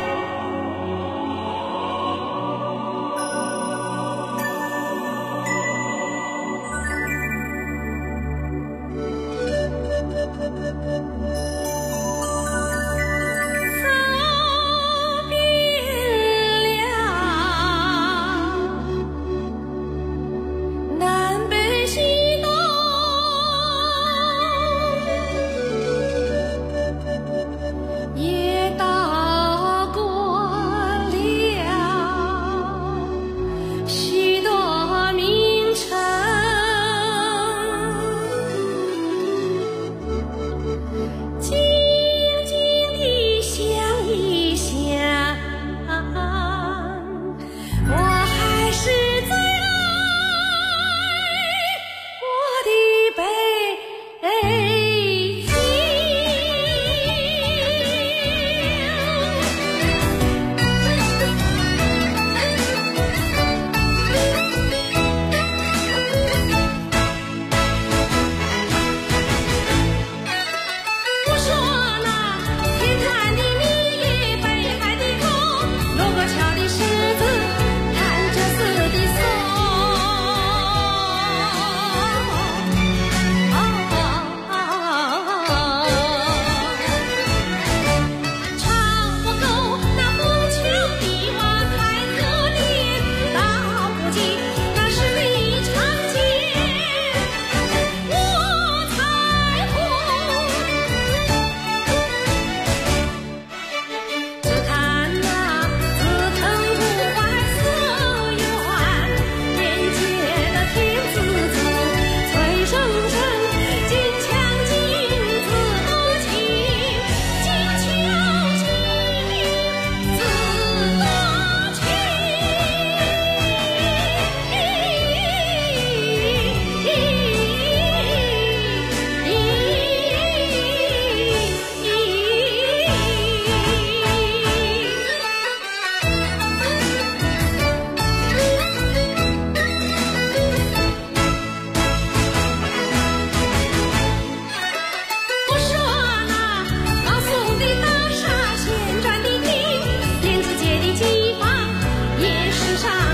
唱。